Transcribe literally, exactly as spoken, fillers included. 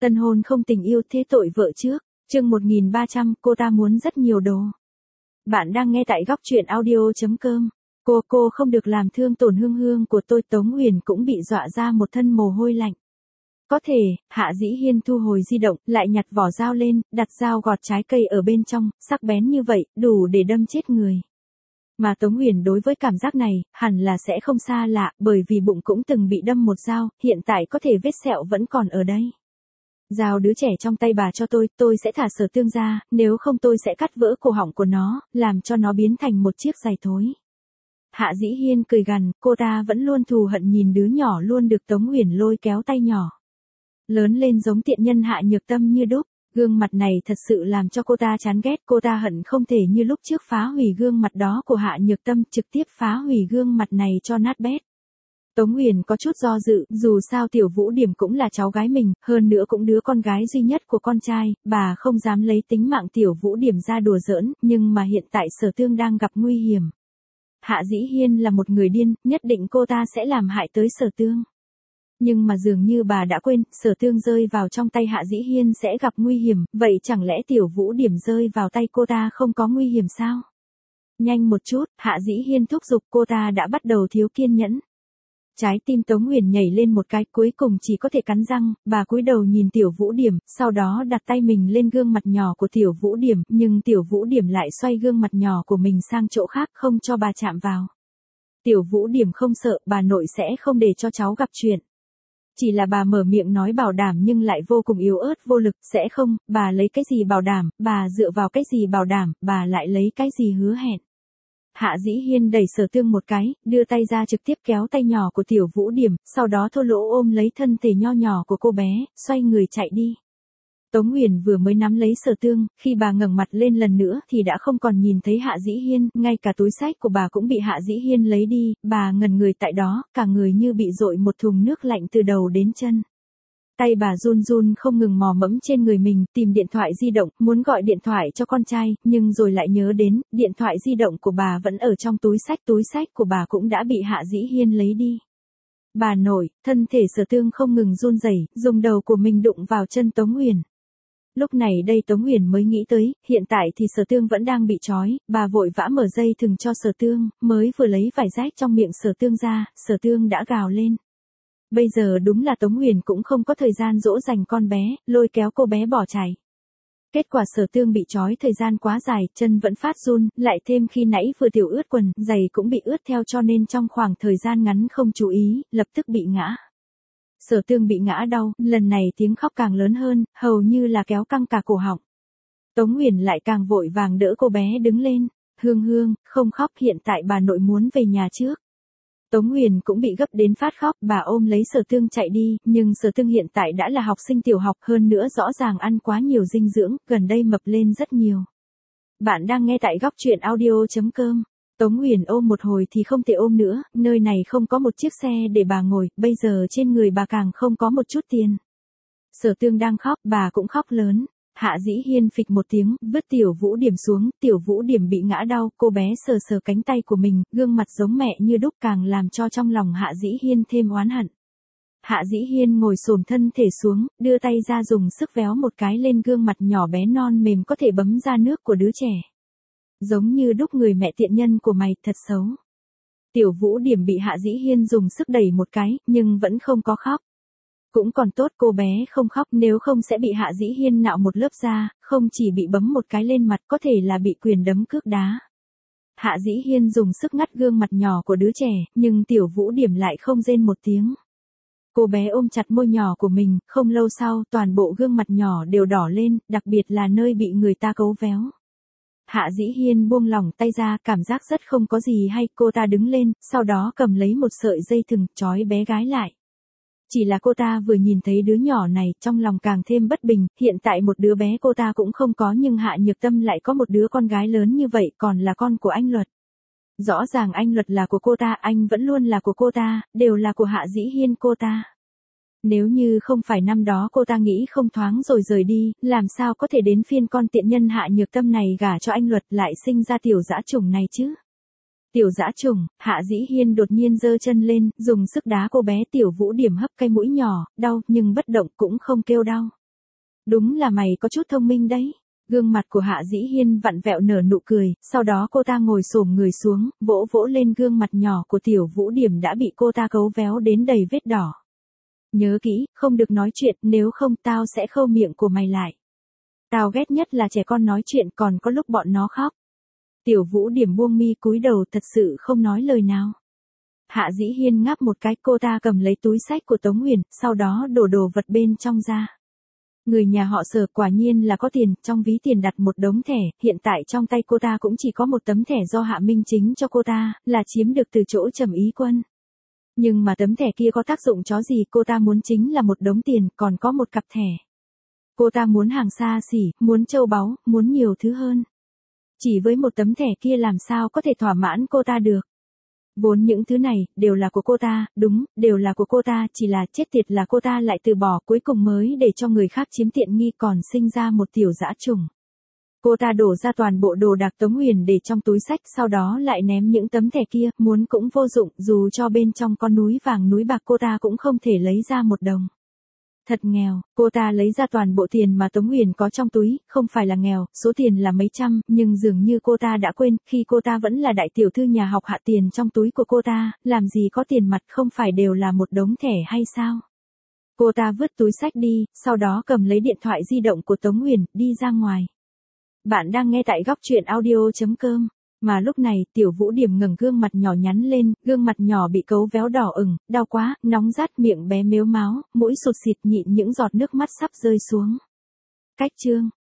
Tân hôn không tình yêu thế tội vợ trước. Chương một nghìn ba trăm, cô ta muốn rất nhiều đồ. Bạn đang nghe tại góc truyện audio chấm com. Cô cô không được làm thương tổn Hương Hương của tôi. Tống Huyền cũng bị dọa ra một thân mồ hôi lạnh. Có thể, Hạ Dĩ Hiên thu hồi di động, lại nhặt vỏ dao lên, đặt dao gọt trái cây ở bên trong, sắc bén như vậy, đủ để đâm chết người. Mà Tống Huyền đối với cảm giác này, hẳn là sẽ không xa lạ, bởi vì bụng cũng từng bị đâm một dao, hiện tại có thể vết sẹo vẫn còn ở đây. Giao đứa trẻ trong tay bà cho tôi, tôi sẽ thả Sở Tương ra, nếu không tôi sẽ cắt vỡ cổ họng của nó, làm cho nó biến thành một chiếc giày thối. Hạ Dĩ Hiên cười gằn, cô ta vẫn luôn thù hận nhìn đứa nhỏ luôn được Tống Huyền lôi kéo tay nhỏ. Lớn lên giống tiện nhân Hạ Nhược Tâm như đúc, gương mặt này thật sự làm cho cô ta chán ghét, cô ta hận không thể như lúc trước phá hủy gương mặt đó của Hạ Nhược Tâm, trực tiếp phá hủy gương mặt này cho nát bét. Tống Huyền có chút do dự, dù sao Tiểu Vũ Điểm cũng là cháu gái mình, hơn nữa cũng đứa con gái duy nhất của con trai, bà không dám lấy tính mạng Tiểu Vũ Điểm ra đùa giỡn, nhưng mà hiện tại Sở Tương đang gặp nguy hiểm. Hạ Dĩ Hiên là một người điên, nhất định cô ta sẽ làm hại tới Sở Tương. Nhưng mà dường như bà đã quên, Sở Tương rơi vào trong tay Hạ Dĩ Hiên sẽ gặp nguy hiểm, vậy chẳng lẽ Tiểu Vũ Điểm rơi vào tay cô ta không có nguy hiểm sao? Nhanh một chút, Hạ Dĩ Hiên thúc giục, cô ta đã bắt đầu thiếu kiên nhẫn. Trái tim Tống Huyền nhảy lên một cái, cuối cùng chỉ có thể cắn răng, bà cúi đầu nhìn Tiểu Vũ Điểm, sau đó đặt tay mình lên gương mặt nhỏ của Tiểu Vũ Điểm, nhưng Tiểu Vũ Điểm lại xoay gương mặt nhỏ của mình sang chỗ khác, không cho bà chạm vào. Tiểu Vũ Điểm không sợ, bà nội sẽ không để cho cháu gặp chuyện. Chỉ là bà mở miệng nói bảo đảm nhưng lại vô cùng yếu ớt vô lực, sẽ không, bà lấy cái gì bảo đảm, bà dựa vào cái gì bảo đảm, bà lại lấy cái gì hứa hẹn. Hạ Dĩ Hiên đẩy Sở Tương một cái, đưa tay ra trực tiếp kéo tay nhỏ của Tiểu Vũ Điểm, sau đó thô lỗ ôm lấy thân thể nho nhỏ của cô bé, xoay người chạy đi. Tống Huyền vừa mới nắm lấy Sở Tương, khi bà ngẩng mặt lên lần nữa thì đã không còn nhìn thấy Hạ Dĩ Hiên, ngay cả túi xách của bà cũng bị Hạ Dĩ Hiên lấy đi, bà ngẩn người tại đó, cả người như bị dội một thùng nước lạnh từ đầu đến chân. Tay bà run run không ngừng mò mẫm trên người mình, tìm điện thoại di động, muốn gọi điện thoại cho con trai, nhưng rồi lại nhớ đến, điện thoại di động của bà vẫn ở trong túi xách, túi xách của bà cũng đã bị Hạ Dĩ Hiên lấy đi. Bà nội, thân thể Sở Tương không ngừng run rẩy, dùng đầu của mình đụng vào chân Tống Huyền. Lúc này đây Tống Huyền mới nghĩ tới, hiện tại thì Sở Tương vẫn đang bị trói, bà vội vã mở dây thừng cho Sở Tương, mới vừa lấy vải rách trong miệng Sở Tương ra, Sở Tương đã gào lên. Bây giờ đúng là Tống Huyền cũng không có thời gian dỗ dành con bé, lôi kéo cô bé bỏ chạy. Kết quả Sở Tương bị trói thời gian quá dài, chân vẫn phát run, lại thêm khi nãy vừa tiểu ướt quần, giày cũng bị ướt theo cho nên trong khoảng thời gian ngắn không chú ý, lập tức bị ngã. Sở Tương bị ngã đau, lần này tiếng khóc càng lớn hơn, hầu như là kéo căng cả cổ họng. Tống Huyền lại càng vội vàng đỡ cô bé đứng lên. Hương Hương, không khóc, hiện tại bà nội muốn về nhà trước. Tống Huyền cũng bị gấp đến phát khóc, bà ôm lấy Sở Tương chạy đi, nhưng Sở Tương hiện tại đã là học sinh tiểu học, hơn nữa rõ ràng ăn quá nhiều dinh dưỡng, gần đây mập lên rất nhiều. Bạn đang nghe tại góc truyện audio chấm com. Tống Huyền ôm một hồi thì không thể ôm nữa, nơi này không có một chiếc xe để bà ngồi, bây giờ trên người bà càng không có một chút tiền. Sở Tương đang khóc, bà cũng khóc lớn. Hạ Dĩ Hiên phịch một tiếng, vứt Tiểu Vũ Điểm xuống, Tiểu Vũ Điểm bị ngã đau, cô bé sờ sờ cánh tay của mình, gương mặt giống mẹ như đúc càng làm cho trong lòng Hạ Dĩ Hiên thêm oán hận. Hạ Dĩ Hiên ngồi xổm thân thể xuống, đưa tay ra dùng sức véo một cái lên gương mặt nhỏ bé non mềm có thể bấm ra nước của đứa trẻ. Giống như đúc người mẹ tiện nhân của mày, thật xấu. Tiểu Vũ Điểm bị Hạ Dĩ Hiên dùng sức đẩy một cái, nhưng vẫn không có khóc. Cũng còn tốt cô bé không khóc, nếu không sẽ bị Hạ Dĩ Hiên nạo một lớp da, không chỉ bị bấm một cái lên mặt, có thể là bị quyền đấm cước đá. Hạ Dĩ Hiên dùng sức ngắt gương mặt nhỏ của đứa trẻ, nhưng Tiểu Vũ Điểm lại không rên một tiếng. Cô bé ôm chặt môi nhỏ của mình, không lâu sau, toàn bộ gương mặt nhỏ đều đỏ lên, đặc biệt là nơi bị người ta cấu véo. Hạ Dĩ Hiên buông lỏng tay ra, cảm giác rất không có gì hay, cô ta đứng lên, sau đó cầm lấy một sợi dây thừng, trói bé gái lại. Chỉ là cô ta vừa nhìn thấy đứa nhỏ này, trong lòng càng thêm bất bình, hiện tại một đứa bé cô ta cũng không có nhưng Hạ Nhược Tâm lại có một đứa con gái lớn như vậy, còn là con của anh Luật. Rõ ràng anh Luật là của cô ta, anh vẫn luôn là của cô ta, đều là của Hạ Dĩ Hiên cô ta. Nếu như không phải năm đó cô ta nghĩ không thoáng rồi rời đi, làm sao có thể đến phiên con tiện nhân Hạ Nhược Tâm này gả cho anh Luật lại sinh ra tiểu dã trùng này chứ? Tiểu dã trùng, Hạ Dĩ Hiên đột nhiên giơ chân lên, dùng sức đá cô bé Tiểu Vũ Điểm hấp cái mũi nhỏ, đau, nhưng bất động cũng không kêu đau. Đúng là mày có chút thông minh đấy. Gương mặt của Hạ Dĩ Hiên vặn vẹo nở nụ cười, sau đó cô ta ngồi xổm người xuống, vỗ vỗ lên gương mặt nhỏ của Tiểu Vũ Điểm đã bị cô ta cấu véo đến đầy vết đỏ. Nhớ kỹ, không được nói chuyện, nếu không tao sẽ khâu miệng của mày lại. Tao ghét nhất là trẻ con nói chuyện còn có lúc bọn nó khóc. Tiểu Vũ Điểm buông mi cúi đầu thật sự không nói lời nào. Hạ Dĩ Hiên ngáp một cái, cô ta cầm lấy túi xách của Tống Huyền, sau đó đổ đồ vật bên trong ra. Người nhà họ Sở quả nhiên là có tiền, trong ví tiền đặt một đống thẻ, hiện tại trong tay cô ta cũng chỉ có một tấm thẻ do Hạ Minh Chính cho cô ta, là chiếm được từ chỗ Trầm Ý Quân. Nhưng mà tấm thẻ kia có tác dụng chó gì, cô ta muốn chính là một đống tiền, còn có một cặp thẻ. Cô ta muốn hàng xa xỉ, muốn châu báu, muốn nhiều thứ hơn. Chỉ với một tấm thẻ kia làm sao có thể thỏa mãn cô ta được. Vốn những thứ này, đều là của cô ta, đúng, đều là của cô ta, chỉ là chết tiệt là cô ta lại từ bỏ cuối cùng mới để cho người khác chiếm tiện nghi còn sinh ra một tiểu dã trùng. Cô ta đổ ra toàn bộ đồ đạc Tống Huyền để trong túi xách, sau đó lại ném những tấm thẻ kia, muốn cũng vô dụng, dù cho bên trong có núi vàng núi bạc cô ta cũng không thể lấy ra một đồng. Thật nghèo, cô ta lấy ra toàn bộ tiền mà Tống Huyền có trong túi, không phải là nghèo, số tiền là mấy trăm, nhưng dường như cô ta đã quên, khi cô ta vẫn là đại tiểu thư nhà học hạ tiền trong túi của cô ta, làm gì có tiền mặt không phải đều là một đống thẻ hay sao? Cô ta vứt túi xách đi, sau đó cầm lấy điện thoại di động của Tống Huyền, đi ra ngoài. Bạn đang nghe tại góc truyện audio chấm com. Mà lúc này, Tiểu Vũ Điểm ngẩng gương mặt nhỏ nhắn lên, gương mặt nhỏ bị cấu véo đỏ ửng, đau quá, nóng rát, miệng bé mếu máo, mũi sụt xịt nhịn những giọt nước mắt sắp rơi xuống. Cách chương